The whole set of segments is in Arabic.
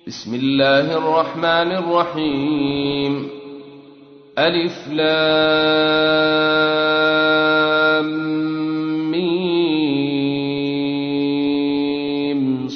بسم الله الرحمن الرحيم. ألف لام ميم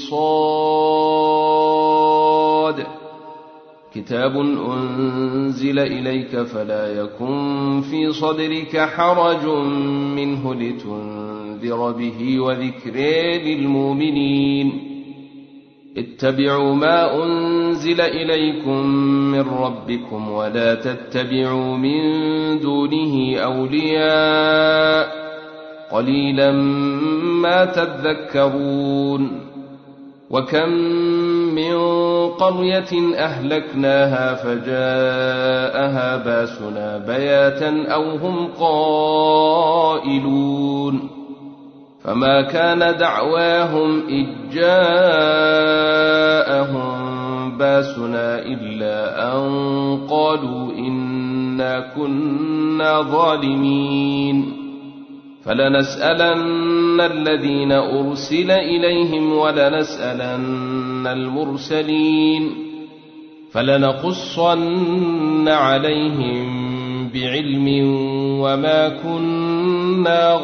صاد. كتاب أنزل إليك فلا يكن في صدرك حرج منه لتنذر به وذكر للمؤمنين. اتبعوا ما أنزل إليكم من ربكم ولا تتبعوا من دونه أولياء قليلا ما تذكرون. وكم من قرية أهلكناها فجاءها باسنا بياتا أو هم قائلون. فما كان دعواهم إذ جاءهم باسنا إلا أن قالوا إنا كنا ظالمين. فلنسألن الذين أرسل إليهم ولنسألن المرسلين فلنقصن عليهم بعلم وما كنا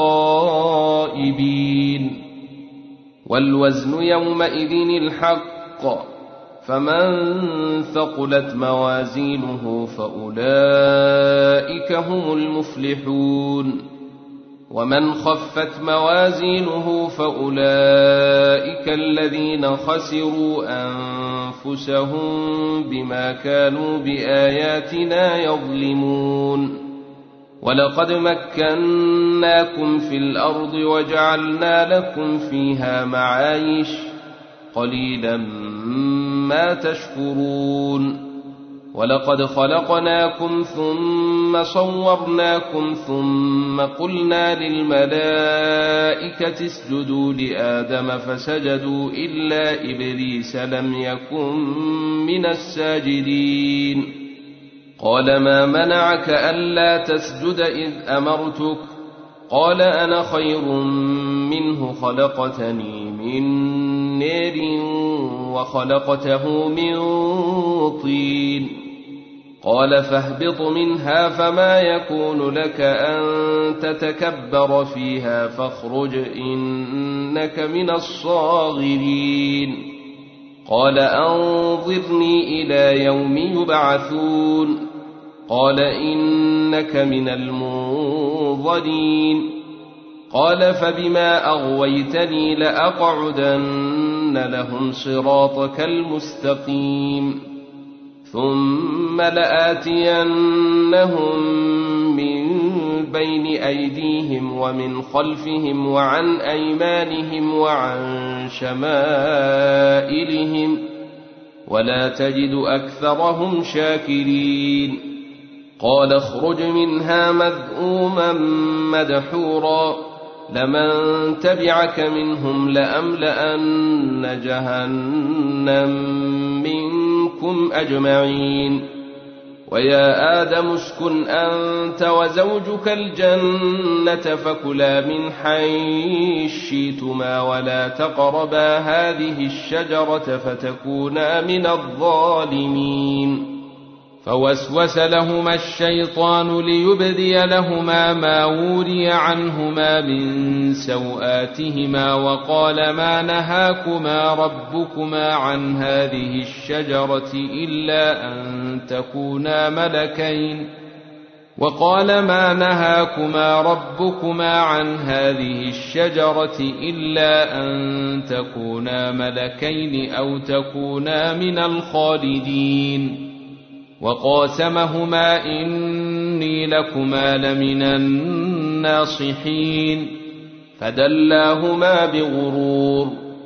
غائبين. والوزن يومئذ الحق فمن ثقلت موازينه فأولئك هم المفلحون. ومن خفت موازينه فأولئك الذين خسروا أنفسهم بما كانوا بآياتنا يظلمون. ولقد مكناكم في الأرض وجعلنا لكم فيها معايش قليلا ما تشكرون. ولقد خلقناكم ثم صورناكم ثم قلنا للملائكة اسجدوا لآدم فسجدوا إلا إبليس لم يكن من الساجدين. قال ما منعك ألا تسجد إذ أمرتك؟ قال أنا خير منه خلقتني من نار وخلقته من طين. قال فاهبط منها فما يكون لك أن تتكبر فيها فاخرج إنك من الصاغرين. قال أنظرني إلى يوم يبعثون. قال إنك من المنظرين. قال فبما أغويتني لأقعدن لهم صراطك المستقيم ثم لآتينهم من بين أيديهم ومن خلفهم وعن أيمانهم وعن شمائلهم ولا تجد أكثرهم شاكرين. قال اخرج منها مذءوما مدحورا لمن تبعك منهم لأملأن جهنم منكم أجمعين. ويا آدم اسكن أنت وزوجك الجنة فكلا من حيث شئتما ولا تقربا هذه الشجرة فتكونا من الظالمين. فوسوس لهما الشيطان ليبدي لهما ما وري عنهما من سوآتهما وقال ما نهاكما ربكما عن هذه الشجرة إلا أن تكونا ملكين أو تكونا من الخالدين. وقاسمهما إني لكما لمن الناصحين فدلاهما بغرور.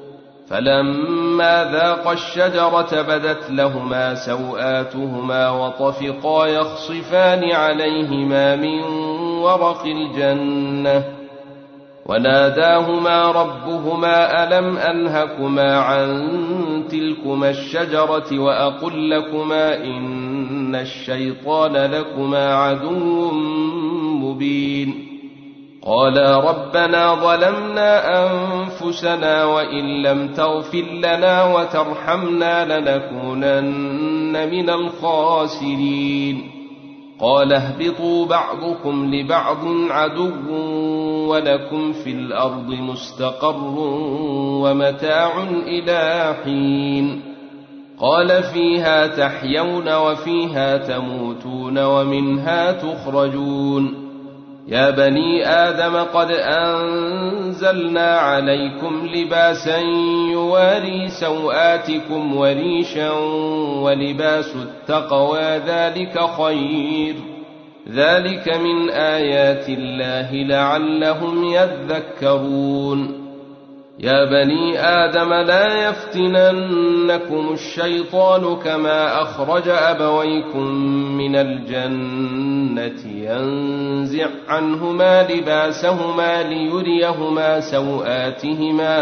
فلما ذاقا الشجرة بدت لهما سوآتهما وطفقا يخصفان عليهما من ورق الجنة وناداهما ربهما ألم أنهكما عن تلكما الشجرة وأقل لكما إن الشيطان لكما عدو مبين. قالا ربنا ظلمنا أنفسنا وإن لم تغفر لنا وترحمنا لنكونن من الخاسرين قال اهبطوا بعضكم لبعض عدو ولكم في الأرض مستقر ومتاع إلى حين قال فيها تحيون وفيها تموتون ومنها تخرجون يا بني آدم قد أنزلنا عليكم لباسا يواري سوآتكم وريشا ولباس التقوى ذلك خير ذلك من آيات الله لعلهم يذكرون يا بني آدم لا يفتننكم الشيطان كما أخرج أبويكم من الجنة ينزع عنهما لباسهما ليريهما سوآتهما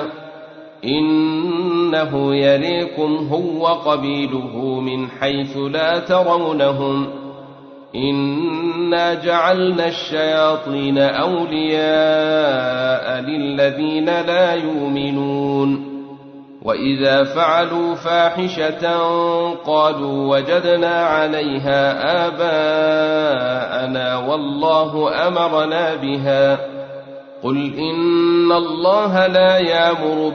إنه يريكم هو قبيله من حيث لا ترونهم إنا جعلنا الشياطين أولياء للذين لا يؤمنون وإذا فعلوا فاحشة قالوا وجدنا عليها آباءنا والله أمرنا بها قل إن الله لا يأمر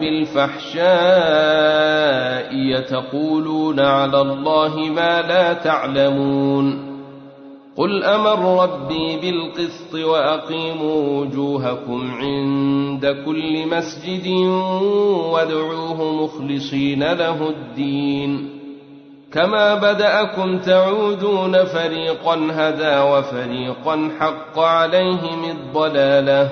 بالفحشاء يتقولون على الله ما لا تعلمون قل أمر ربي بالقسط وأقيموا وجوهكم عند كل مسجد وادعوه مخلصين له الدين كما بدأكم تعودون فريقا هدى وفريقا حق عليهم الضلالة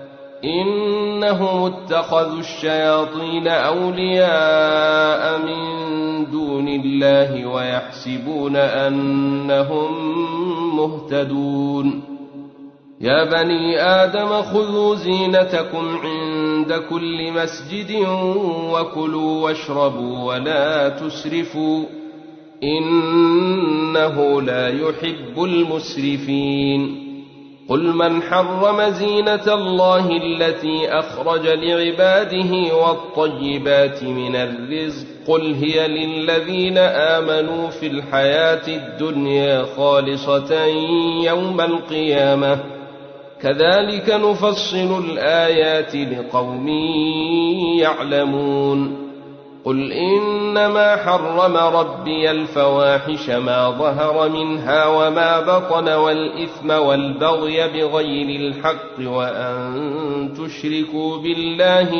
إنهم اتخذوا الشياطين أولياء من دون الله ويحسبون أنهم مهتدون يا بني آدم خذوا زينتكم عند كل مسجد وكلوا واشربوا ولا تسرفوا إنه لا يحب المسرفين قل من حرم زينة الله التي أخرج لعباده والطيبات من الرزق قل هي للذين آمنوا في الحياة الدنيا خالصة يوم القيامة كذلك نفصل الآيات لقوم يعلمون قل إنما حرم ربي الفواحش ما ظهر منها وما بطن والإثم والبغي بغير الحق وأن تشركوا بالله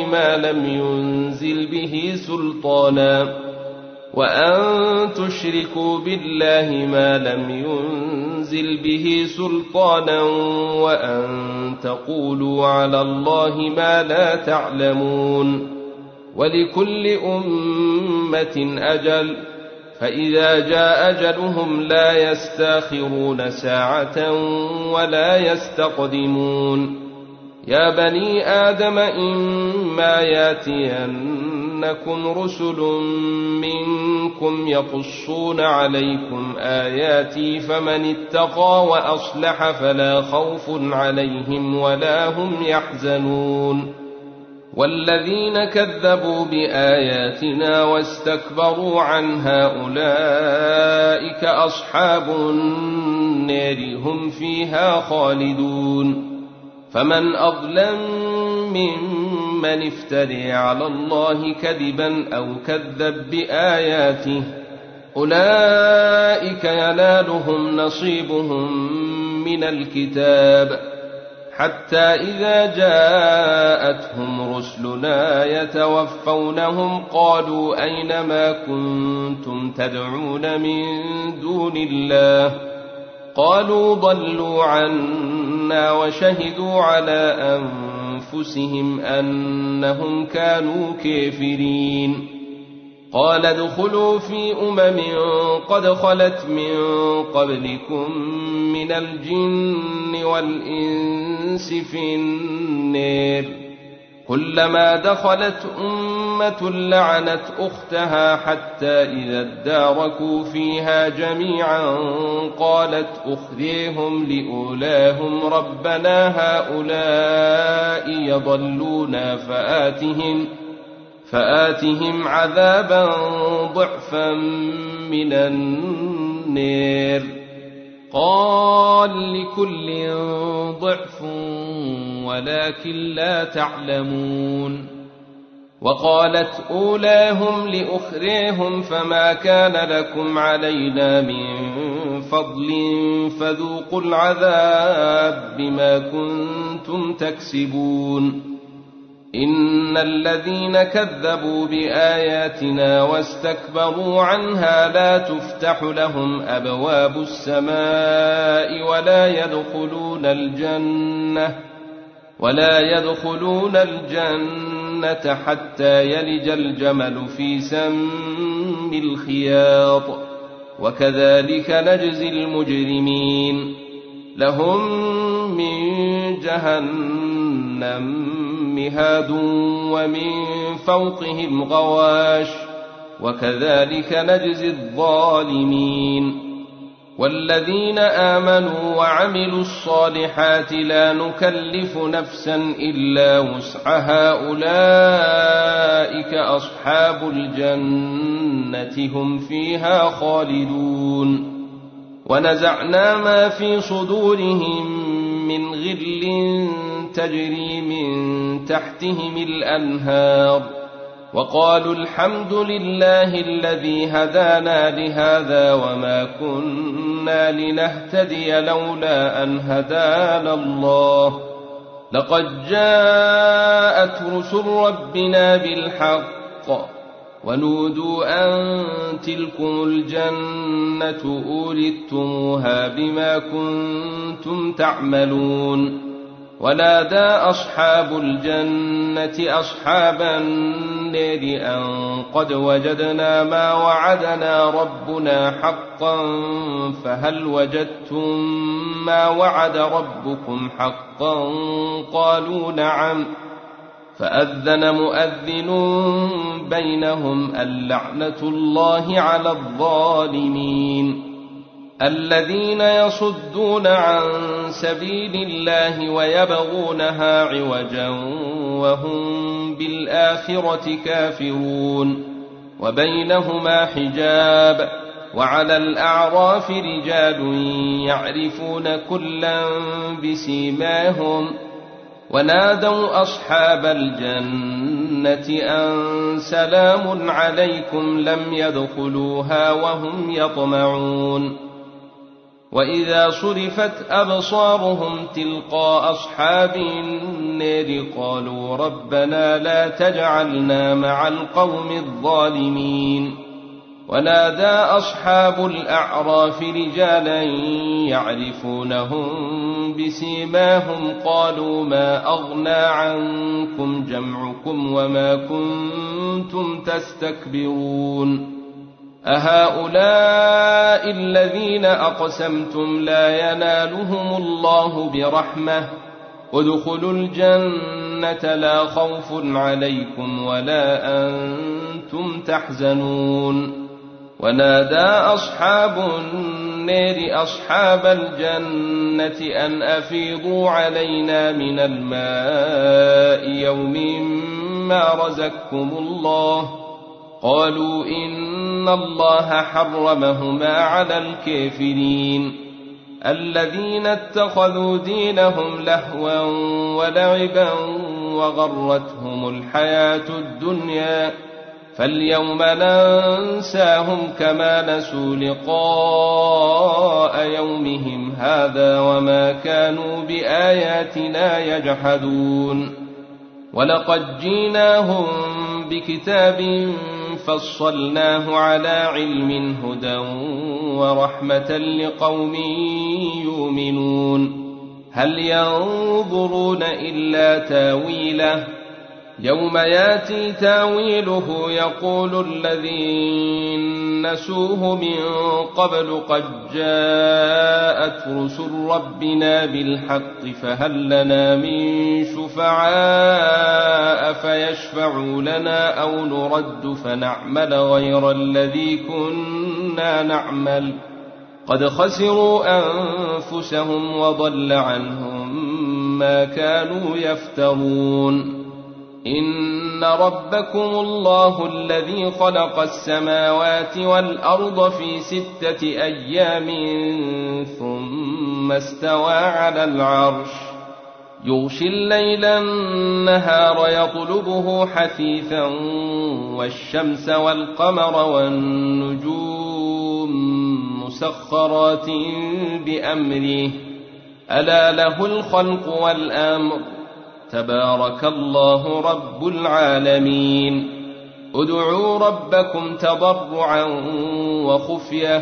ما لم ينزل به سلطانا وأن تقولوا على الله ما لا تعلمون ولكل أمة أجل فإذا جاء أجلهم لا يستاخرون ساعة ولا يستقدمون يا بني آدم إما ياتينكم رسل منكم يقصون عليكم آياتي فمن اتقى وأصلح فلا خوف عليهم ولا هم يحزنون والذين كذبوا بآياتنا واستكبروا عنها أولئك أصحاب النار هم فيها خالدون فمن أظلم ممن افتري على الله كذبا أو كذب بآياته أولئك ينالهم نصيبهم من الكتاب حتى إذا جاءتهم رسلنا يتوفونهم قالوا أين ما كنتم تدعون من دون الله قالوا ضلوا عنا وشهدوا على أنفسهم أنهم كانوا كافرين قال ادخلوا في قد خلت من قبلكم من الجن والإنس في النار كلما دخلت أمة لعنت أختها حتى إذا اداركوا فيها جميعا قالت أخريهم لأولاهم ربنا هؤلاء يضلونا فآتهم عذابا ضعفا من النار. قال لكل ضعف ولكن لا تعلمون. وقالت أولاهم لأخريهم فما كان لكم علينا من فضل فذوقوا العذاب بما كنتم تكسبون. إن الذين كذبوا بآياتنا واستكبروا عنها لا تفتح لهم أبواب السماء ولا يدخلون الجنة حتى يلج الجمل في سم الخياط وكذلك نجزي المجرمين. لهم من جهنم مهاد ومن فوقهم غواش وكذلك نجزي الظالمين. والذين آمنوا وعملوا الصالحات لا نكلف نفسا إلا وسعها أولئك أصحاب الجنة هم فيها خالدون. ونزعنا ما في صدورهم من غل تجري من تحتهم الأنهار وقالوا الحمد لله الذي هدانا لهذا وما كنا لنهتدي لولا أن هدانا الله لقد جاءت رسل ربنا بالحق ونودوا أن تلكم الجنة أورثتموها بما كنتم تعملون. ونادى أصحاب الجنة أصحاب النار أن قد وجدنا ما وعدنا ربنا حقا فهل وجدتم ما وعد ربكم حقا قالوا نعم. فأذن مؤذن بينهم اللعنة الله على الظالمين. الذين يصدون عن سبيل الله ويبغونها عوجا وهم بالآخرة كافرون وبينهما حجاب. وعلى الأعراف رجال يعرفون كلا بسيماهم ونادوا أصحاب الجنة أن سلام عليكم لم يدخلوها وهم يطمعون. وإذا صرفت أبصارهم تلقاء أصحاب النار قالوا ربنا لا تجعلنا مع القوم الظالمين. ونادى أصحاب الأعراف رجالا يعرفونهم بسيماهم قالوا ما أغنى عنكم جمعكم وما كنتم تستكبرون. أهؤلاء الذين أقسمتم لا ينالهم الله برحمة ادخلوا الجنة لا خوف عليكم ولا أنتم تحزنون. ونادى أصحاب النار أصحاب الجنة أن أفيضوا علينا من الماء يوم ما رزقكم الله قالوا إن الله حرمهما على الكافرين. الذين اتخذوا دينهم لهوا ولعبا وغرتهم الحياة الدنيا فاليوم ننساهم كما نسوا لقاء يومهم هذا وما كانوا بآياتنا يجحدون. ولقد جيناهم بكتاب فصلناه على علم هدى ورحمة لقوم يؤمنون. هل ينظرون إلا تاويله يوم ياتي تاويله يقول الذين نسوه من قبل قد جاءت رسل ربنا بالحق فهل لنا من شفعاء فيشفعوا لنا أو نرد فنعمل غير الذي كنا نعمل قد خسروا أنفسهم وضل عنهم ما كانوا يفترون إن ربكم الله الذي خلق السماوات والأرض في 6 أيام ثم استوى على العرش يغشي الليل النهار يطلبه حثيثا والشمس والقمر والنجوم مسخرات بأمره ألا له الخلق والأمر تبارك الله رب العالمين ادعوا ربكم تضرعا وخفية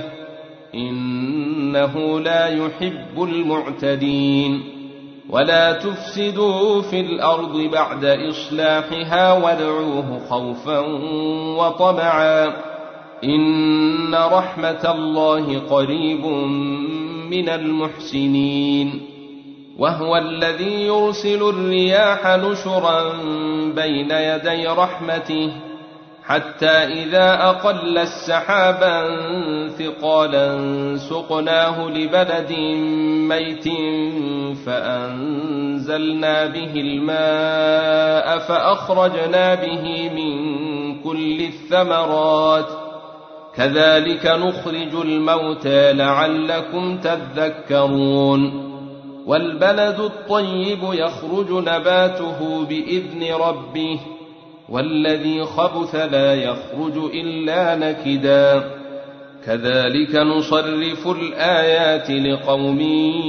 إنه لا يحب المعتدين ولا تفسدوا في الأرض بعد إصلاحها وادعوه خوفا وطمعا إن رحمة الله قريب من المحسنين وهو الذي يرسل الرياح نشرا بين يدي رحمته حتى إذا أقل السحابا ثقالا سقناه لبلد ميت فأنزلنا به الماء فأخرجنا به من كل الثمرات كذلك نخرج الموتى لعلكم تذكرون والبلد الطيب يخرج نباته بإذن ربه والذي خبث لا يخرج إلا نكدا كذلك نصرف الآيات لقوم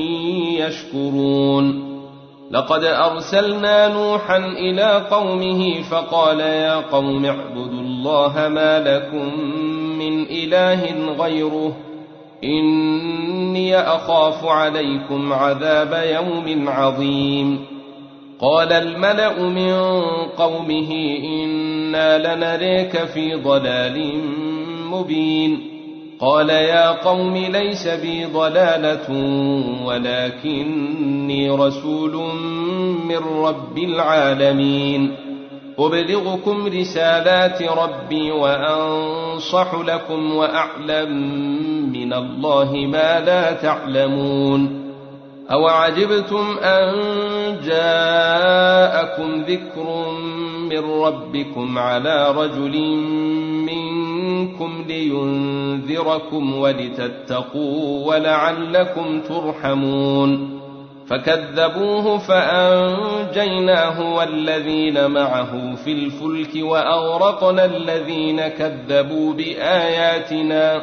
يشكرون لقد أرسلنا نوحا إلى قومه فقال يا قوم اعبدوا الله ما لكم من إله غيره إني أخاف عليكم عذاب يوم عظيم قال الملأ من قومه إنا لنريك في ضلال مبين قال يا قوم ليس بي ضلالة ولكني رسول من رب العالمين أبلغكم رسالات ربي وأنصح لكم وأعلم من الله ما لا تعلمون أوعجبتم أن جاءكم ذكر من ربكم على رجل منكم لينذركم ولتتقوا ولعلكم ترحمون فكذبوه فأنجيناه والذين معه في الفلك وأغرقنا الذين كذبوا بآياتنا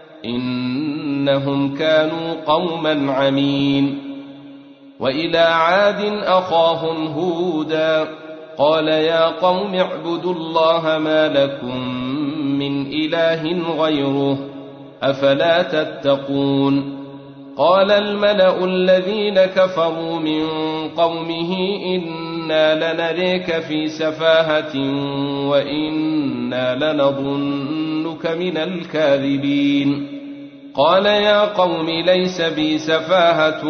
إنهم كانوا قوما عمين وإلى عاد أخاهم هودا قال يا قوم اعبدوا الله ما لكم من إله غيره أفلا تتقون قال الملأ الذين كفروا من قومه إنا لنريك في سفاهة وإنا لنظنك من الكاذبين قال يا قوم ليس بي سفاهة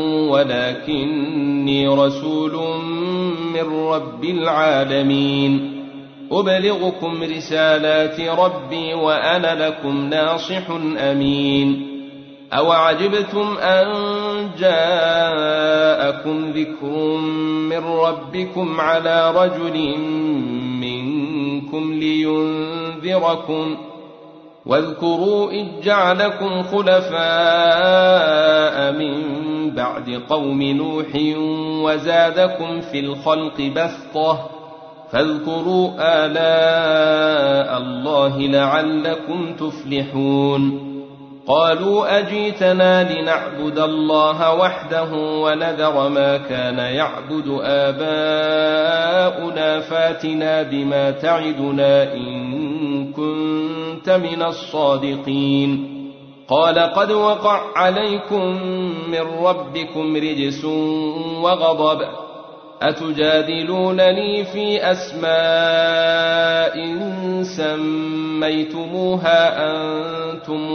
ولكني رسول من رب العالمين أبلغكم رسالات ربي وأنا لكم ناصح أمين أوعجبتم أن جاءكم ذكر من ربكم على رجل منكم لينذركم واذكروا إذ جعلكم خلفاء من بعد قوم نوح وزادكم في الخلق بسطة فاذكروا آلاء الله لعلكم تفلحون قالوا أجيتنا لنعبد الله وحده ونذر ما كان يعبد آباؤنا فاتنا بما تعدنا إن كنت من الصادقين قال قد وقع عليكم من ربكم رجس وغضب أتجادلونني في أسماء سميتموها أنتم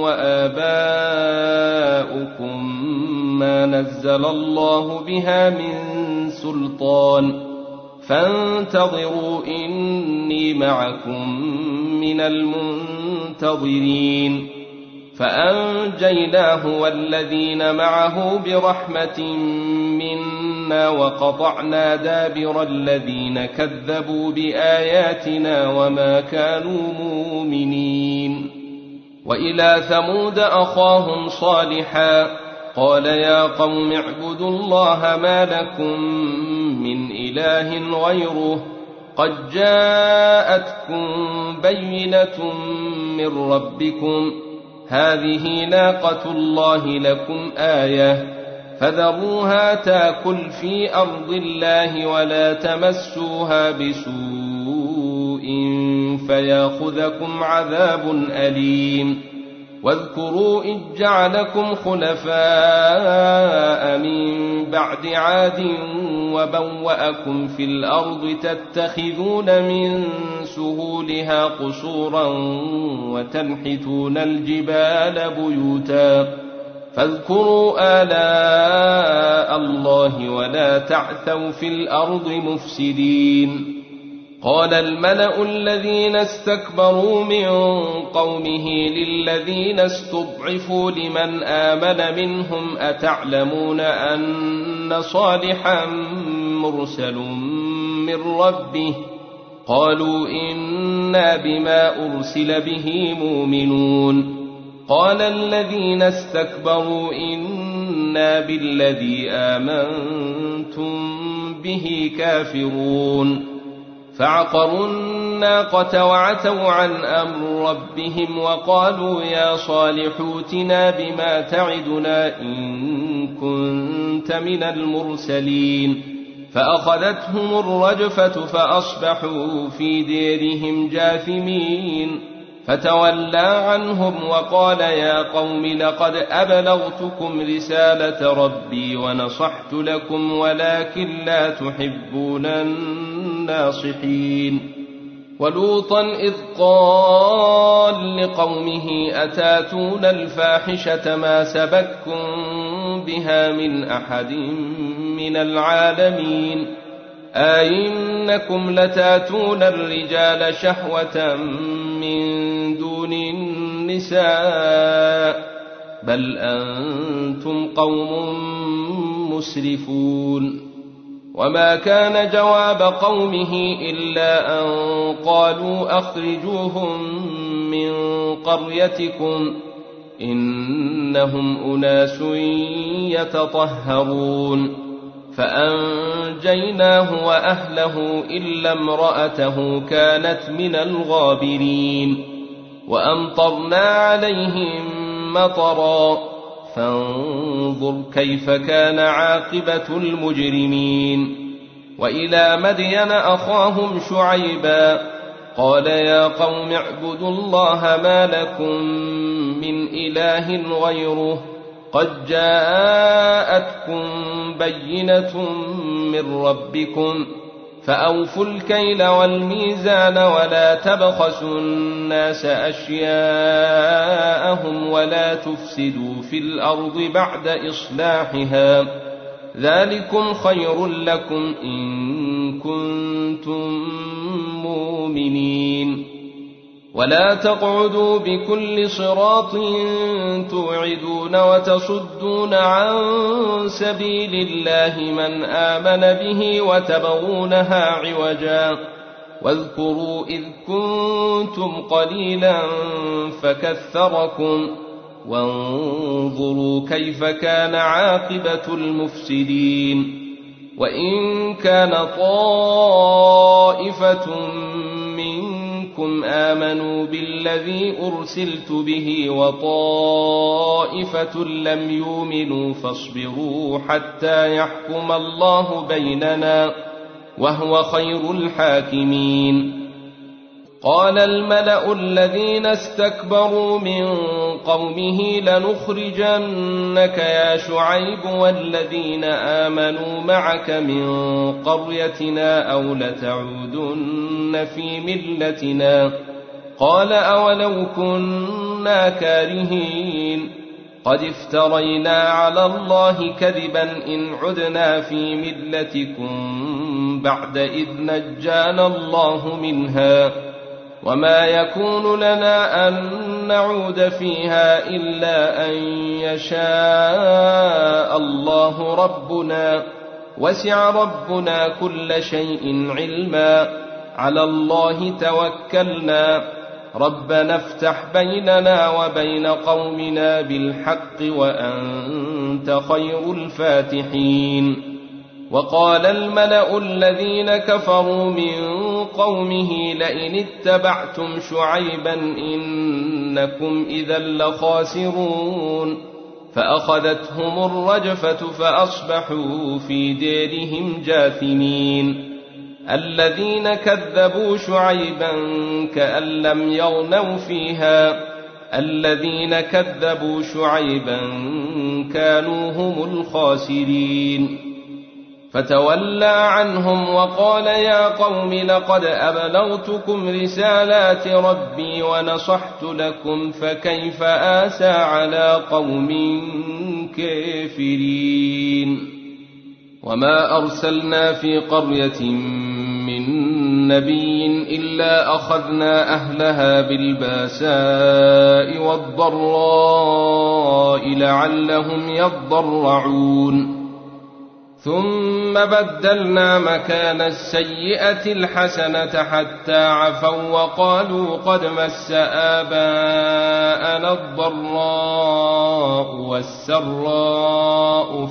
وآباؤكم ما نزل الله بها من سلطان فانتظروا إني معكم من المنتظرين. فأنجيناه والذين معه برحمة منا وقطعنا دابر الذين كذبوا بآياتنا وما كانوا مؤمنين. وإلى ثمود أخاهم صالحا قال يا قوم اعبدوا الله ما لكم من إله غيره قد جاءتكم بينة من ربكم هذه ناقة الله لكم آية فذروها تاكل في أرض الله ولا تمسوها بسوء فياخذكم عذاب أليم. واذكروا إذ جعلكم خلفاء من بعد عاد وبوأكم في الأرض تتخذون من سهولها قصورا وتنحتون الجبال بيوتا فاذكروا آلاء الله ولا تعثوا في الأرض مفسدين. قال الملأ الذين استكبروا من قومه للذين استضعفوا لمن آمن منهم أتعلمون أن صالحا مرسل من ربه قالوا إنا بما أرسل به مؤمنون. قال الذين استكبروا إنا بالذي آمنتم به كافرون. فعقروا الناقة وعتوا عن أمر ربهم وقالوا يا صالح ائتنا بما تعدنا إن كنت من المرسلين. فأخذتهم الرجفة فأصبحوا في ديرهم جاثمين. فتولى عنهم وقال يا قوم لقد أبلغتكم رسالة ربي ونصحت لكم ولكن لا تحبون الناصحين. ولوطا إذ قال لقومه أتاتون الفاحشة ما سبقكم بها من أحد من العالمين أئنكم لتاتون الرجال شهوة من دون النساء بل أنتم قوم مسرفون. وما كان جواب قومه إلا أن قالوا أخرجوهم من قريتكم إنهم أناس يتطهرون. فأنجيناه وأهله إلا امرأته كانت من الغابرين. وأمطرنا عليهم مطرا فانظر كيف كان عاقبة المجرمين. وإلى مدين أخاهم شعيبا قال يا قوم اعبدوا الله ما لكم من إله غيره قد جاءتكم بينة من ربكم فأوفوا الكيل والميزان ولا تبخسوا الناس أشياءهم ولا تفسدوا في الأرض بعد إصلاحها ذلكم خير لكم إن كنتم مؤمنين. ولا تقعدوا بكل صراط توعدون وتصدون عن سبيل الله من آمن به وتبغونها عوجا واذكروا إذ كنتم قليلا فكثركم وانظروا كيف كان عاقبة المفسدين. وإن كان طائفة منكم آمنوا بالذي أرسلت به وطائفة لم يؤمنوا فاصبروا حتى يحكم الله بيننا وهو خير الحاكمين. قال الملأ الذين استكبروا من قومه لنخرجنك يا شعيب والذين آمنوا معك من قريتنا أو لتعودن في ملتنا قال أولو كنا كارهين قد افترينا على الله كذبا إن عدنا في ملتكم بعد إذ نجانا الله منها وما يكون لنا أن نعود فيها إلا أن يشاء الله ربنا وسع ربنا كل شيء علما على الله توكلنا ربنا افتح بيننا وبين قومنا بالحق وأنت خير الفاتحين وقال الملأ الذين كفروا من قومه لئن اتبعتم شعيبا إنكم إذا لخاسرون فأخذتهم الرجفة فأصبحوا في ديرهم جاثمين الذين كذبوا شعيبا كأن لم يغنوا فيها الذين كذبوا شعيبا كانوا هم الخاسرين فتولى عنهم وقال يا قوم لقد أبلغتكم رسالات ربي ونصحت لكم فكيف آسى على قوم كافرين وما أرسلنا في قرية من نبي إلا أخذنا أهلها بالباساء والضراء لعلهم يضرعون ثم بدلنا مكان السيئة الحسنة حتى عفوا وقالوا قد مس آباءنا الضراء والسراء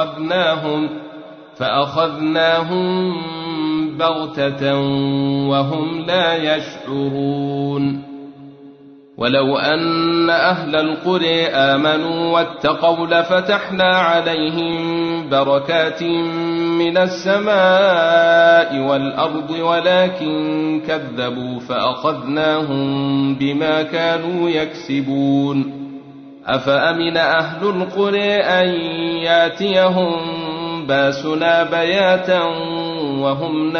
فأخذناهم بغتة وهم لا يشعرون ولو أن أهل القرى آمنوا واتقوا لفتحنا عليهم بركات من السماء والأرض ولكن كذبوا فأخذناهم بما كانوا يكسبون أفأمن أهل القرى أن ياتيهم باسنا بياتا وهم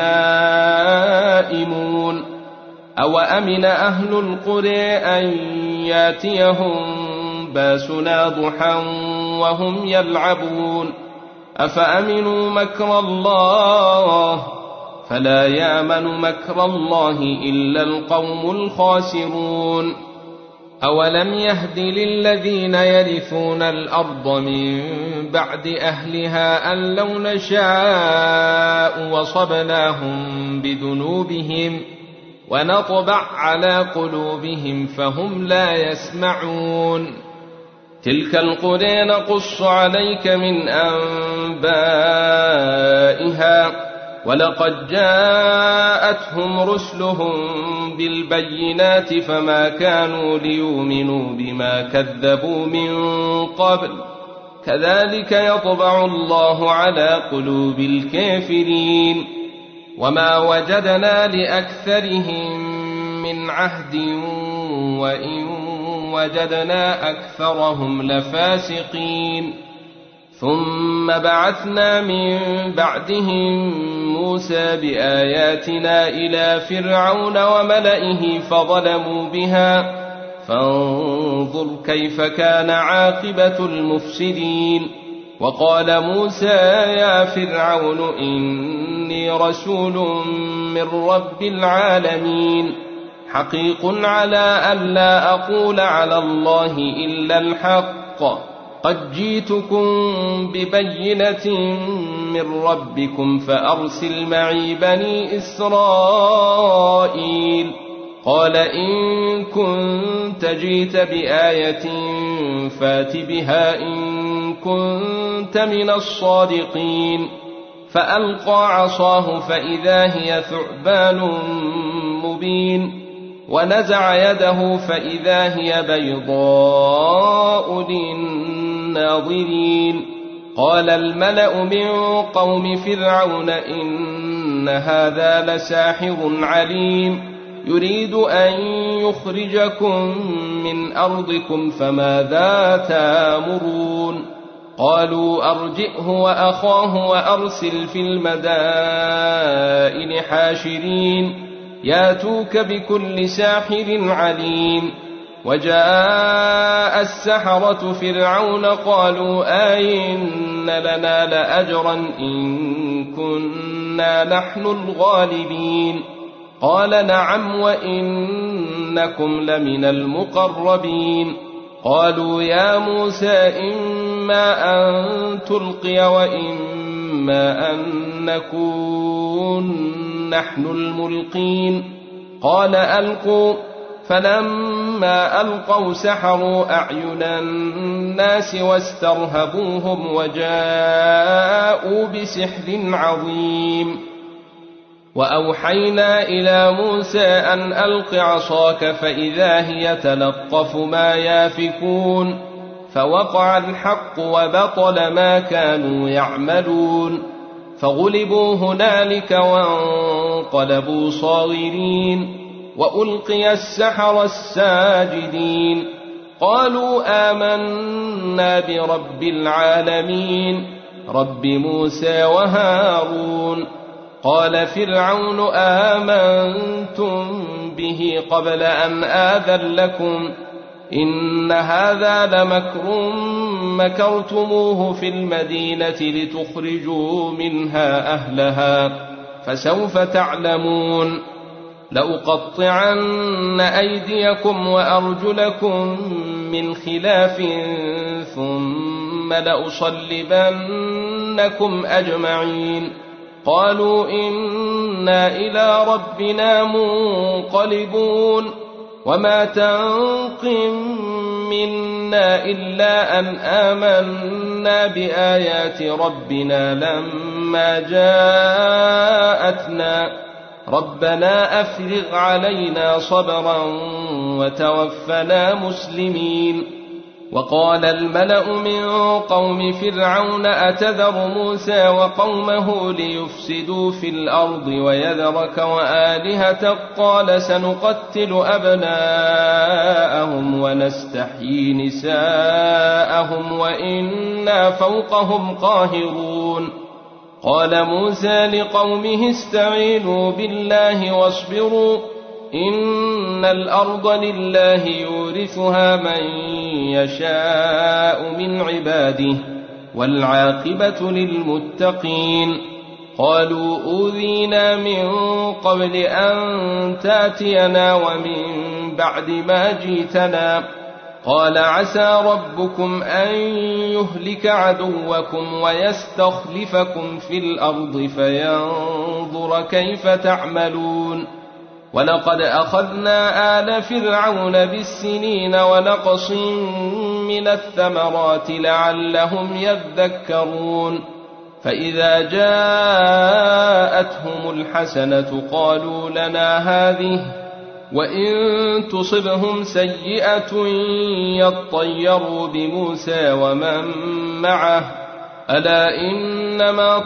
نائمون أو أمن أهل القرى أن ياتيهم باسنا ضحى وهم يلعبون أفأمنوا مكر الله فلا يأمن مكر الله إلا القوم الخاسرون أولم يهد للذين يرثون الأرض من بعد أهلها أن لو نشاء وصبناهم بذنوبهم ونطبع على قلوبهم فهم لا يسمعون تلك القرى نقص عليك من أنبائها ولقد جاءتهم رسلهم بالبينات فما كانوا ليؤمنوا بما كذبوا من قبل كذلك يطبع الله على قلوب الكافرين وما وجدنا لأكثرهم من عهد وإن وجدنا أكثرهم لفاسقين ثم بعثنا من بعدهم موسى بآياتنا إلى فرعون وملئه فظلموا بها فانظر كيف كان عاقبة المفسدين وقال موسى يا فرعون إني رسول من رب العالمين حقيق على ألا أقول على الله إلا الحق قد جئتكم ببينة من ربكم فأرسل معي بني إسرائيل قال إن كنت جئت بآية فات بها إن كنت من الصادقين فألقى عصاه فإذا هي ثعبان مبين ونزع يده فإذا هي بيضاء للناظرين قال الملأ من قوم فرعون إن هذا لساحر عليم يريد أن يخرجكم من أرضكم فماذا تأمرون قالوا أرجئه وأخاه وأرسل في المدائن حاشرين ياتوك بكل ساحر عليم وجاء السحرة فرعون قالوا أئن لنا لأجرا إن كنا نحن الغالبين قال نعم وإنكم لمن المقربين قالوا يا موسى إما أن تلقي وإما أن نكون نحن الملقين قال ألقوا فلما ألقوا سحروا أعين الناس واسترهبوهم وجاءوا بسحر عظيم وأوحينا إلى موسى أن ألق عصاك فإذا هي تلقف ما يافكون فوقع الحق وبطل ما كانوا يعملون فغلبوا هنالك وانقلبوا صاغرين وألقي السحرة الساجدين قالوا آمنا برب العالمين رب موسى وهارون قال فرعون آمنتم به قبل أن آذن لكم إن هذا لمكر مكرتموه في المدينة لتخرجوا منها أهلها فسوف تعلمون لأقطعن أيديكم وأرجلكم من خلاف ثم لأصلبنكم أجمعين قالوا إنا إلى ربنا منقلبون وما تنقم منا إلا أن آمنا بآيات ربنا لما جاءتنا ربنا أفرغ علينا صبرا وتوفنا مسلمين وقال الملأ من قوم فرعون أتذر موسى وقومه ليفسدوا في الأرض ويذرك وآلهتك قال سنقتل أبناءهم ونستحيي نساءهم وإنا فوقهم قاهرون قال موسى لقومه استعينوا بالله واصبروا إن الأرض لله يورثها من يشاء من عباده والعاقبة للمتقين قالوا أوذينا من قبل أن تأتينا ومن بعد ما جئتنا قال عسى ربكم أن يهلك عدوكم ويستخلفكم في الأرض فينظر كيف تعملون ولقد أخذنا آل فرعون بالسنين ونقص من الثمرات لعلهم يذكرون فإذا جاءتهم الحسنة قالوا لنا هذه وإن تصبهم سيئة يطيروا بموسى ومن معه ألا إنما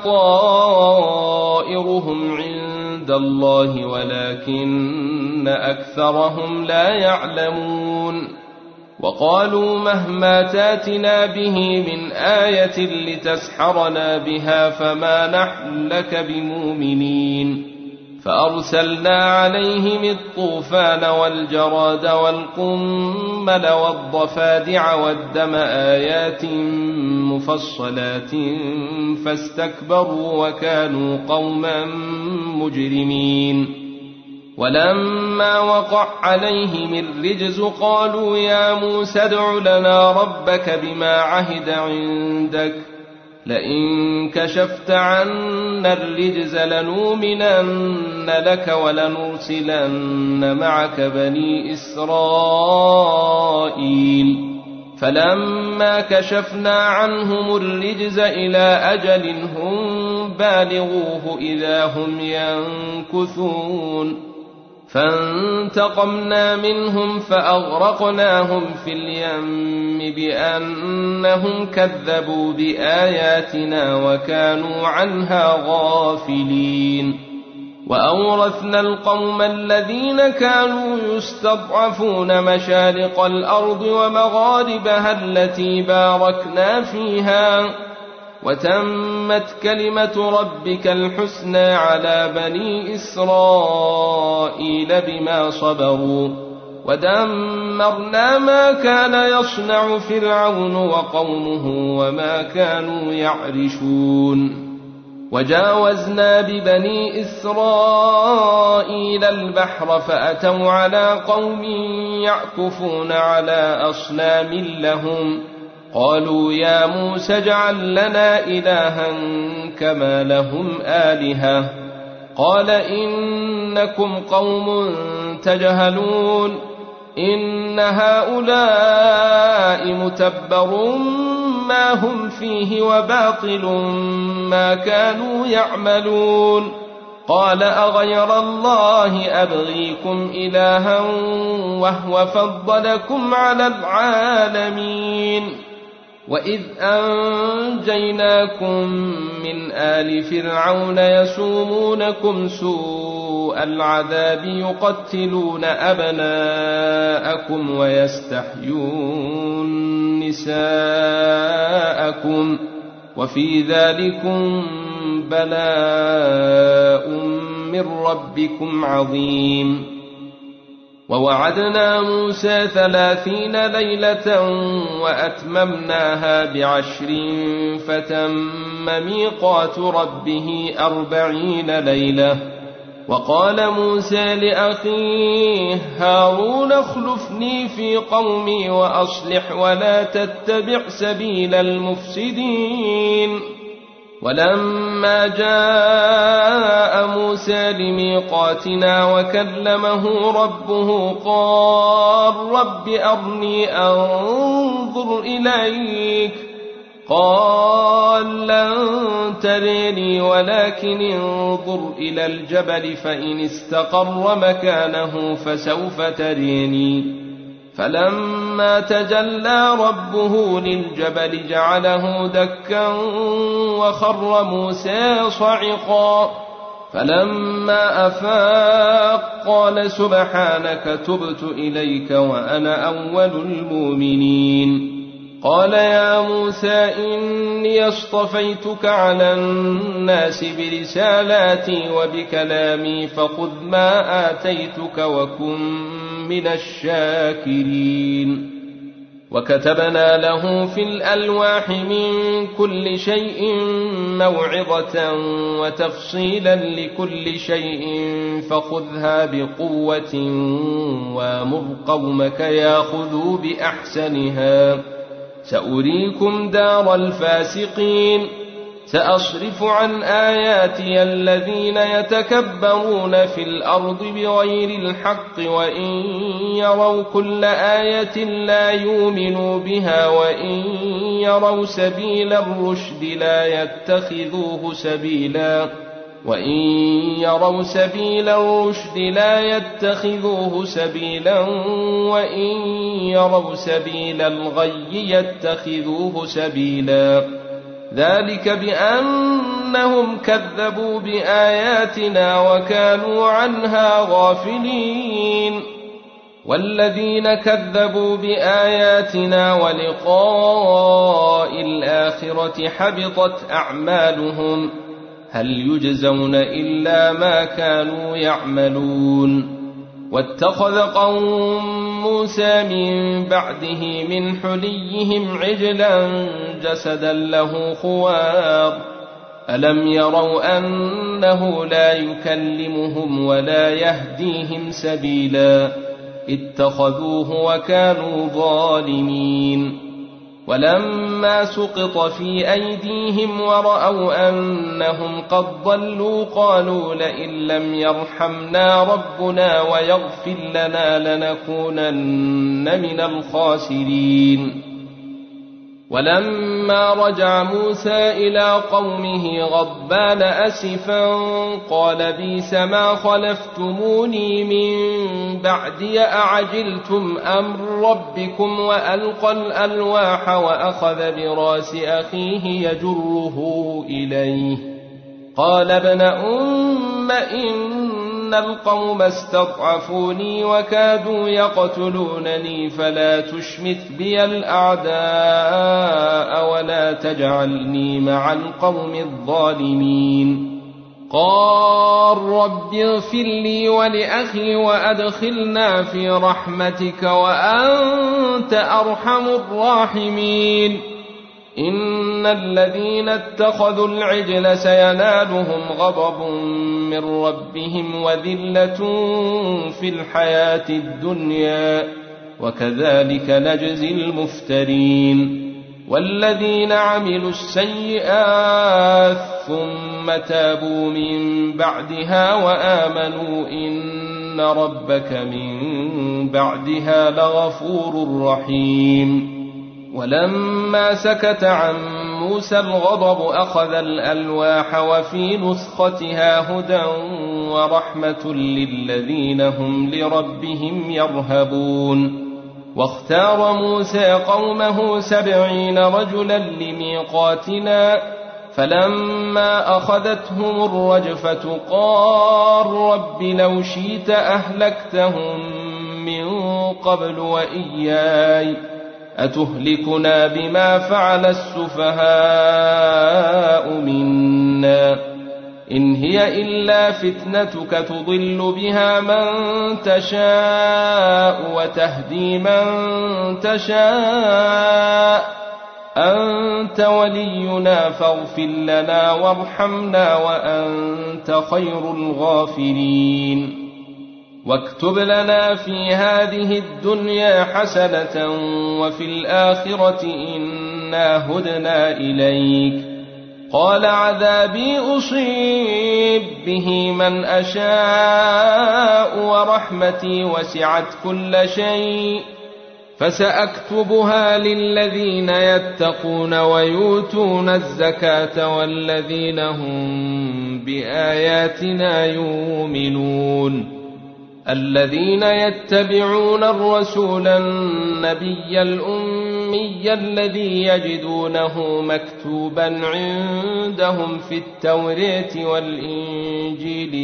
طائرهم عند الله ولكن أكثرهم لا يعلمون وقالوا مهما تاتنا به من آية لتسحرنا بها فما نحن لك بمؤمنين فأرسلنا عليهم الطوفان والجراد والقمل والضفادع والدم آيات مفصلات فاستكبروا وكانوا قوما مجرمين ولما وقع عليهم الرجز قالوا يا موسى ادع لنا ربك بما عهد عندك لئن كشفت عنا الرجز لنؤمنن لك ولنرسلن معك بني إسرائيل فلما كشفنا عنهم الرجز إلى أجل هم بالغوه إذا هم ينكثون فانتقمنا منهم فأغرقناهم في اليم بأنهم كذبوا بآياتنا وكانوا عنها غافلين وأورثنا القوم الذين كانوا يستضعفون مشارق الأرض ومغاربها التي باركنا فيها وتمت كلمة ربك الحسنى على بني إسرائيل بما صبروا ودمرنا ما كان يصنع فرعون وقومه وما كانوا يعرشون وجاوزنا ببني إسرائيل البحر فأتوا على قوم يعكفون على أصنام لهم قالوا يا موسى اجعل لنا إلها كما لهم آلهة قال إنكم قوم تجهلون إن هؤلاء متبر ما هم فيه وباطل ما كانوا يعملون قال أغير الله أبغيكم إلها وهو فضلكم على العالمين وإذ أنجيناكم من آل فرعون يسومونكم سوء العذاب يقتلون أبناءكم ويستحيون نساءكم وفي ذلكم بلاء من ربكم عظيم ووعدنا موسى 30 ليلة وأتممناها ب10 فتم ميقات ربه 40 ليلة وقال موسى لأخيه هارون اخلفني في قومي وأصلح ولا تتبع سبيل المفسدين ولما جاء موسى لميقاتنا وكلمه ربه قال رب أرني أنظر إليك قال لن تريني ولكن انظر إلى الجبل فإن استقر مكانه فسوف تريني فلما تجلى ربه للجبل جعله دكا وخر موسى صعقا فلما أفاق قال سبحانك تبت إليك وأنا أول المؤمنين قال يا موسى إني اصطفيتك على الناس برسالاتي وبكلامي فخذ ما آتيتك وكن من الشاكرين وكتبنا له في الألواح من كل شيء موعظة وتفصيلا لكل شيء فخذها بقوة وامر قومك ياخذوا بأحسنها سأريكم دار الفاسقين سأصرف عن آياتي الذين يتكبرون في الأرض بغير الحق وإن يروا كل آية لا يؤمنوا بها وإن يروا سبيل الرشد لا يتخذوه سبيلا وإن يروا سبيل الرشد لا يتخذوه سبيلا وإن يروا سبيل الغي يتخذوه سبيلا ذلك بأنهم كذبوا بآياتنا وكانوا عنها غافلين والذين كذبوا بآياتنا ولقاء الآخرة حبطت أعمالهم هل يجزون إلا ما كانوا يعملون واتخذ قوم موسى من بعده من حليهم عجلا جسدا له خوار ألم يروا أنه لا يكلمهم ولا يهديهم سبيلا اتخذوه وكانوا ظالمين ولما سقط في أيديهم ورأوا أنهم قد ضلوا قالوا لئن لم يرحمنا ربنا ويغفر لنا لنكونن من الخاسرين ولما رجع موسى إلى قومه غضبان أسفا قال بئس ما خلفتموني من بعدي أعجلتم أمر ربكم وألقى الألواح وأخذ براس أخيه يجره إليه قال ابن أم إن القوم استضعفوني وكادوا يقتلونني فلا تشمت بي الأعداء ولا تجعلني مع القوم الظالمين. قال رب اغفر لي ولأخي وأدخلنا في رحمتك وأنت أرحم الراحمين. إن الذين اتخذوا العجل سينالهم غضب من ربهم وذلة في الحياة الدنيا وكذلك نجزي المفترين. والذين عملوا السيئات ثم تابوا من بعدها وآمنوا إن ربك من بعدها لغفور رحيم. ولما سكت عن موسى الغضب أخذ الألواح وفي نسختها هدى ورحمة للذين هم لربهم يرهبون. واختار موسى قومه 70 رجلا لميقاتنا فلما أخذتهم الرجفة قال رب لو شئت أهلكتهم من قبل وإياي أتهلكنا بما فعل السفهاء منا إن هي إلا فتنتك تضل بها من تشاء وتهدي من تشاء أنت ولينا فاغفر لنا وارحمنا وأنت خير الغافرين. واكتب لنا في هذه الدنيا حسنة وفي الآخرة إنا هدنا إليك. قال عذابي أصيب به من أشاء ورحمتي وسعت كل شيء فسأكتبها للذين يتقون ويؤتون الزكاة والذين هم بآياتنا يؤمنون. الذين يتبعون الرسول النبي الأمي الذي يجدونه مكتوبا عندهم في التوراة والإنجيل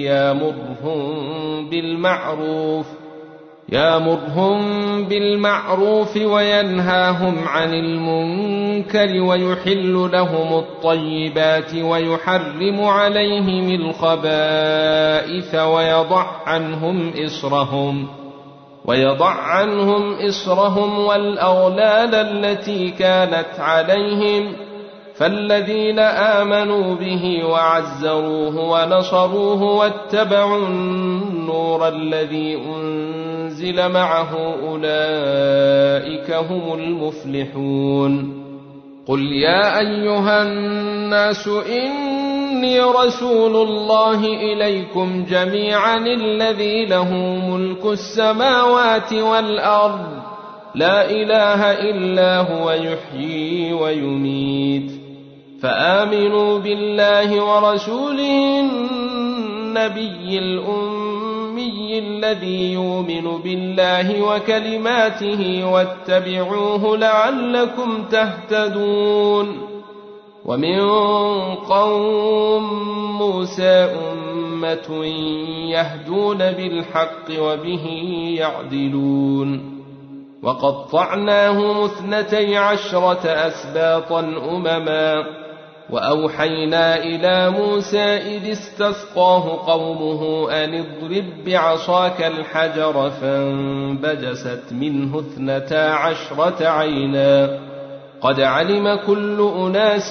يأمرهم بالمعروف وينهاهم عن المنكر ويحل لهم الطيبات ويحرم عليهم الخبائث ويضع عنهم إصرهم والأغلال التي كانت عليهم. فالذين آمنوا به وعزروه ونصروه واتبعوا النور الذي أنزل معه أولئك هم المفلحون. قل يا أيها الناس إني رسول الله إليكم جميعا الذي له ملك السماوات والأرض لا إله إلا هو يحيي ويميت. فآمنوا بالله ورسوله النبي الأمي الذي يؤمن بالله وكلماته واتبعوه لعلكم تهتدون. ومن قوم موسى أمة يهدون بالحق وبه يعدلون. وقطعناهم 12 أسباطا أمما وأوحينا إلى موسى إذ استسقاه قومه أن اضرب بعصاك الحجر فانبجست منه 12 عينا قد علم كل أناس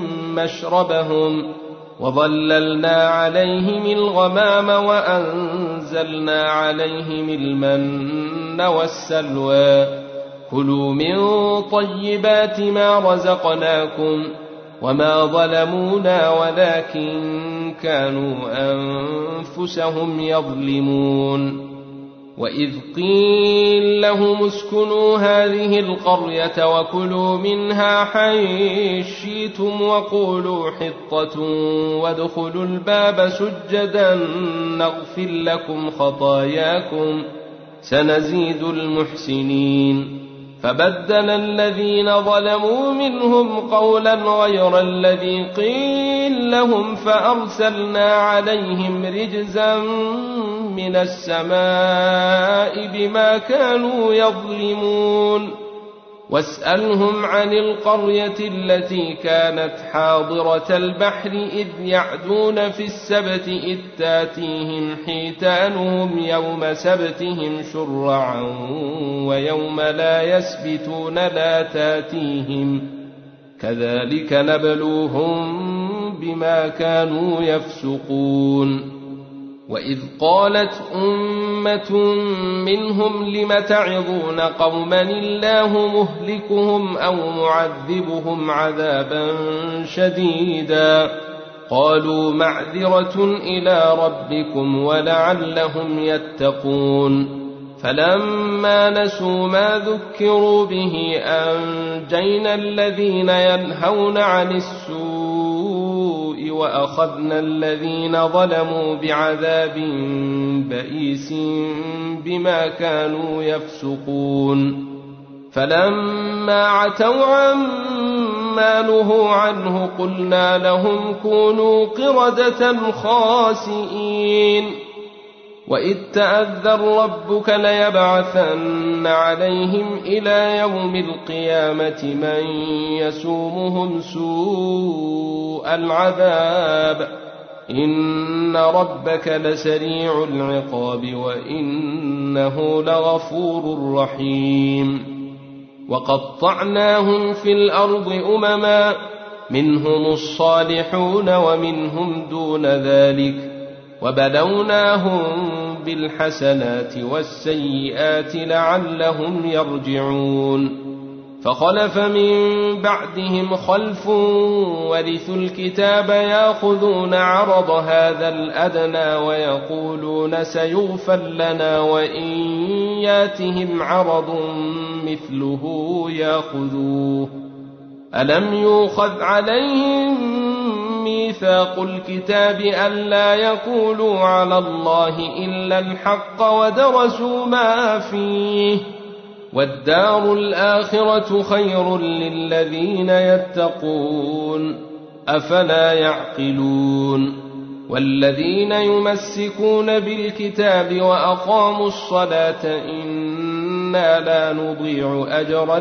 مشربهم وظللنا عليهم الغمام وأنزلنا عليهم المن والسلوى كلوا من طيبات ما رزقناكم وما ظلمونا ولكن كانوا أنفسهم يظلمون. وإذ قيل لهم اسكنوا هذه القرية وكلوا منها حيث شئتم وقولوا حطة وادخلوا الباب سجدا نغفر لكم خطاياكم سنزيد المحسنين. فبدل الذين ظلموا منهم قولا غير الذي قيل لهم فأرسلنا عليهم رجزا من السماء بما كانوا يظلمون واسألهم عن القرية التي كانت حاضرة البحر إذ يعدون في السبت إذ تاتيهم حيتانهم يوم سبتهم شرعا ويوم لا يسبتون لا تاتيهم كذلك نبلوهم بما كانوا يفسقون وإذ قالت أمة منهم لم تعظون قوما الله مهلكهم أو معذبهم عذابا شديدا قالوا معذرة إلى ربكم ولعلهم يتقون فلما نسوا ما ذكروا به أنجينا الذين ينهون عن السوء وأخذنا الذين ظلموا بعذاب بئيس بما كانوا يفسقون فلما عتوا عما نهوا عنه قلنا لهم كونوا قردة خاسئين وإذ تأذن ربك ليبعثن عليهم إلى يوم القيامة من يسومهم سوء العذاب إن ربك لسريع العقاب وإنه لغفور رحيم وقطعناهم في الأرض أمما منهم الصالحون ومنهم دون ذلك وبلوناهم بالحسنات والسيئات لعلهم يرجعون فخلف من بعدهم خلف ورثوا الكتاب ياخذون عرض هذا الأدنى ويقولون سيغفر لنا وإن ياتهم عرض مثله ياخذوه ألم يؤخذ عليهم ميثاق الكتاب ألا يقولوا على الله إلا الحق ودرسوا ما فيه والدار الآخرة خير للذين يتقون أفلا يعقلون والذين يمسكون بالكتاب وأقاموا الصلاة إنا لا نضيع أجر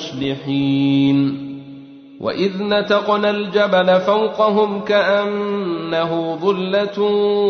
المصلحين وإذ نتقنا الجبل فوقهم كأنه ظلة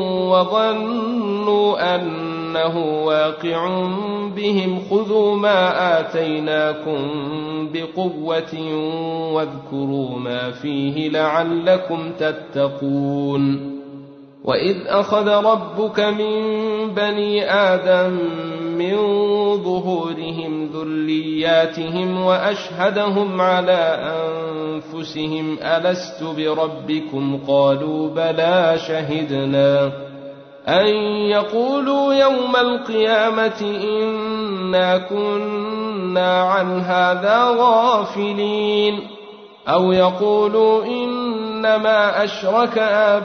وظنوا أنه واقع بهم خذوا ما آتيناكم بقوة واذكروا ما فيه لعلكم تتقون وإذ أخذ ربك من بني آدم من ظهورهم ذرياتهم وأشهدهم على أنفسهم ألست بربكم قالوا بلى شهدنا أن يقولوا يوم القيامة إنا كنا عن هذا غافلين أو يقولوا إنما أشرك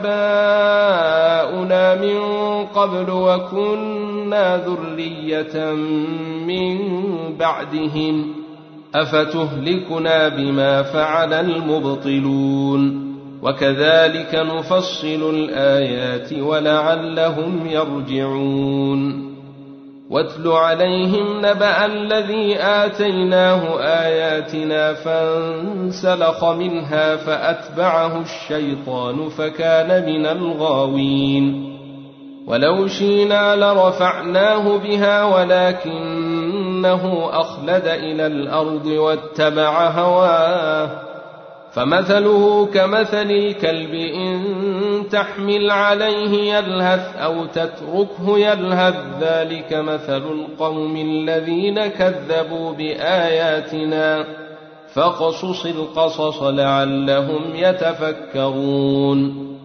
آباؤنا من قبل وكنا ذرية من بعدهم أفتهلكنا بما فعل المبطلون وكذلك نفصل الآيات ولعلهم يرجعون واتل عليهم نبأ الذي آتيناه آياتنا فانسلخ منها فأتبعه الشيطان فكان من الغاوين ولو شئنا لرفعناه بها ولكنه أخلد إلى الأرض واتبع هواه فمثله كمثل الكلب إن تحمل عليه يلهث أو تتركه يلهث ذلك مثل القوم الذين كذبوا بآياتنا فاقصص القصص لعلهم يتفكرون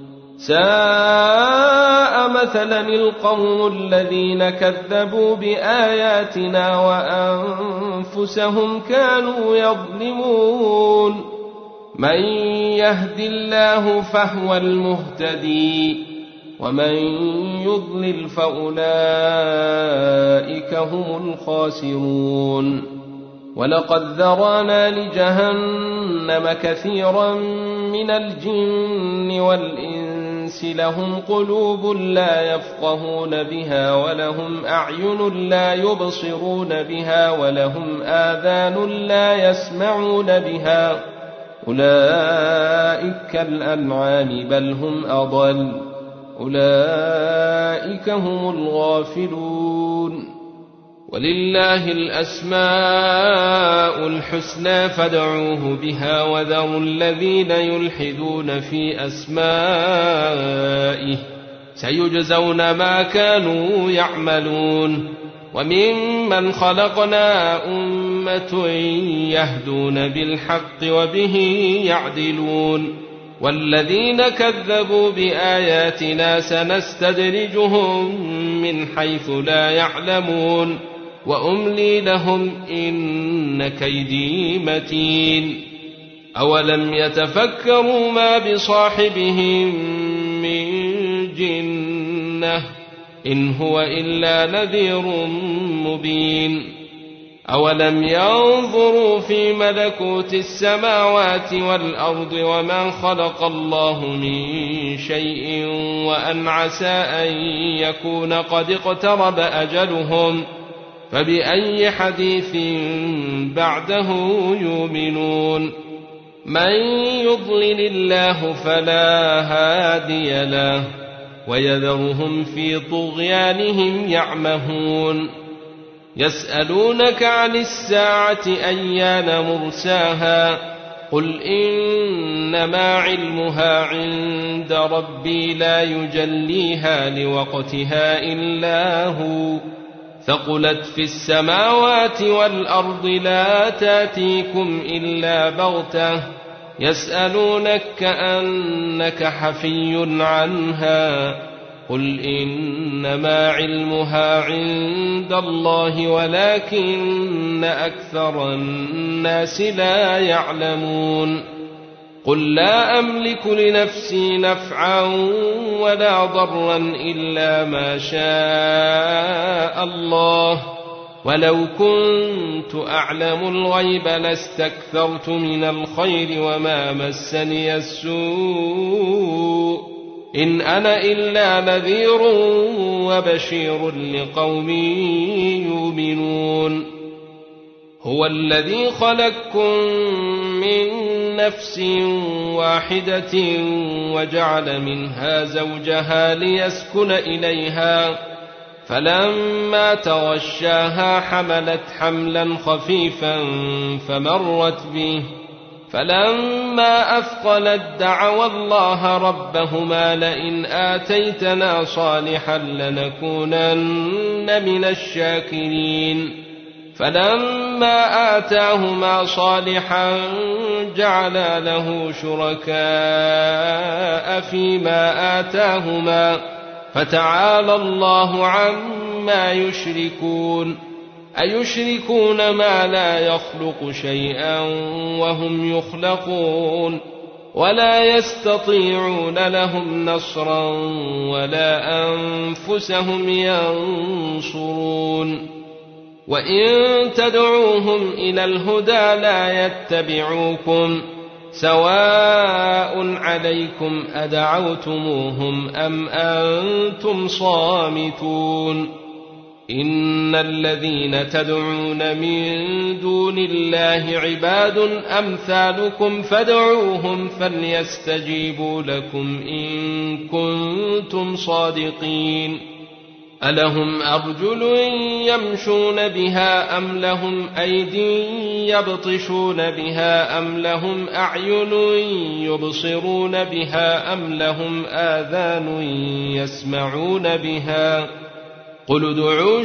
ساء مثلا القوم الذين كذبوا بآياتنا وأنفسهم كانوا يظلمون من يهد الله فهو المهتدي ومن يضلل فأولئك هم الخاسرون ولقد ذرانا لجهنم كثيرا من الجن والإنس لهم قلوب لا يفقهون بها ولهم أعين لا يبصرون بها ولهم آذان لا يسمعون بها أولئك كالأنعام بل هم أضل أولئك هم الغافلون ولله الأسماء الحسنى فادعوه بها وذروا الذين يلحدون في أسمائه سيجزون ما كانوا يعملون وممن خلقنا أمة يهدون بالحق وبه يعدلون والذين كذبوا بآياتنا سنستدرجهم من حيث لا يعلمون وأملي لهم إن كيدي متين أولم يتفكروا ما بصاحبهم من جنة إن هو إلا نذير مبين أولم ينظروا في ملكوت السماوات والأرض وما خلق الله من شيء وأن عسى أن يكون قد اقترب أجلهم فبأي حديث بعده يؤمنون من يضلل الله فلا هادي له ويذرهم في طغيانهم يعمهون يسألونك عن الساعة أيان مرساها قل إنما علمها عند ربي لا يجليها لوقتها إلا هو ثقلت في السماوات والأرض لا تاتيكم إلا بغتة يسألونك كأنك حفي عنها قل إنما علمها عند الله ولكن أكثر الناس لا يعلمون قل لا أملك لنفسي نفعا ولا ضرا إلا ما شاء الله ولو كنت أعلم الغيب لاستكثرت من الخير وما مسني السوء إن أنا إلا نذير وبشير لقوم يؤمنون هو الذي خلقكم من نفس واحدة وجعل منها زوجها ليسكن إليها فلما تغشاها حملت حملا خفيفا فمرت به فلما أثقلت دعوا الله ربهما لئن آتيتنا صالحا لنكونن من الشاكرين فلما آتاهما صالحا جعلا له شركاء فيما آتاهما فتعالى الله عما يشركون أيشركون ما لا يخلق شيئا وهم يخلقون ولا يستطيعون لهم نصرا ولا أنفسهم ينصرون وإن تدعوهم إلى الهدى لا يتبعوكم سواء عليكم أدعوتموهم أم أنتم صامتون إن الذين تدعون من دون الله عباد أمثالكم فادعوهم فليستجيبوا لكم إن كنتم صادقين ألهم أرجل يمشون بها أم لهم أيد يبطشون بها أم لهم أعين يبصرون بها أم لهم آذان يسمعون بها قل ادعوا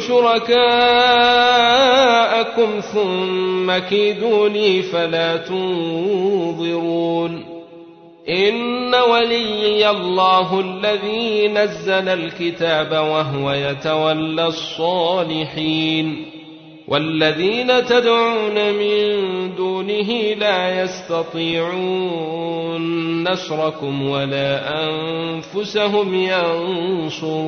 شركاءكم ثم كيدوني فلا تنظرون إن وليي الله الذي نزل الكتاب وهو يتولى الصالحين والذين تدعون من دونه لا يستطيعون نصركم ولا أنفسهم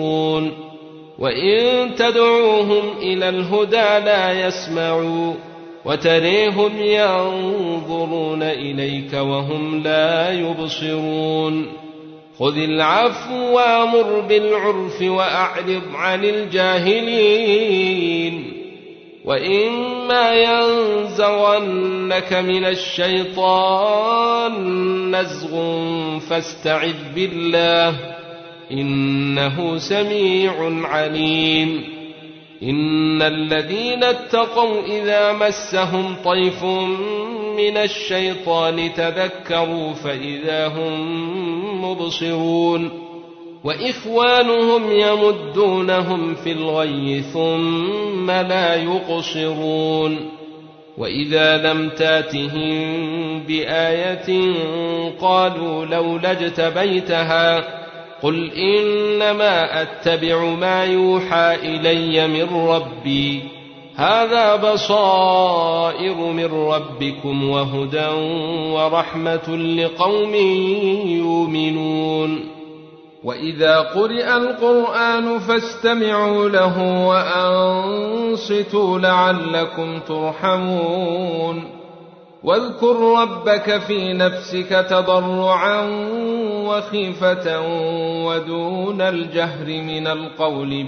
ينصرون وإن تدعوهم إلى الهدى لا يسمعوا وتريهم ينظرون إليك وهم لا يبصرون خذ العفو وامر بالعرف وأعرض عن الجاهلين وإما ينزغنك من الشيطان نزغ فاستعذ بالله إنه سميع عليم إن الذين اتقوا إذا مسهم طيف من الشيطان تذكروا فإذا هم مبصرون وإخوانهم يمدونهم في الغي ثم لا يقصرون وإذا لم تاتهم بآية قالوا لولا اجتبيتها قل إنما أتبع ما يوحى إلي من ربي هذا بصائر من ربكم وهدى ورحمة لقوم يؤمنون وإذا قرئ القرآن فاستمعوا له وأنصتوا لعلكم ترحمون واذكر ربك في نفسك تضرعا وخيفة ودون الجهر من القول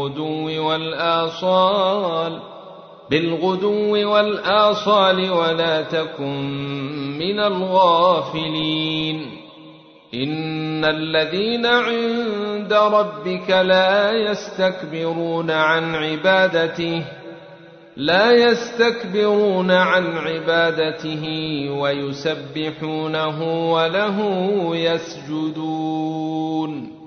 بالغدو والآصال ولا تكن من الغافلين إن الذين عند ربك لا يستكبرون عن عبادته ويسبحونه وله يسجدون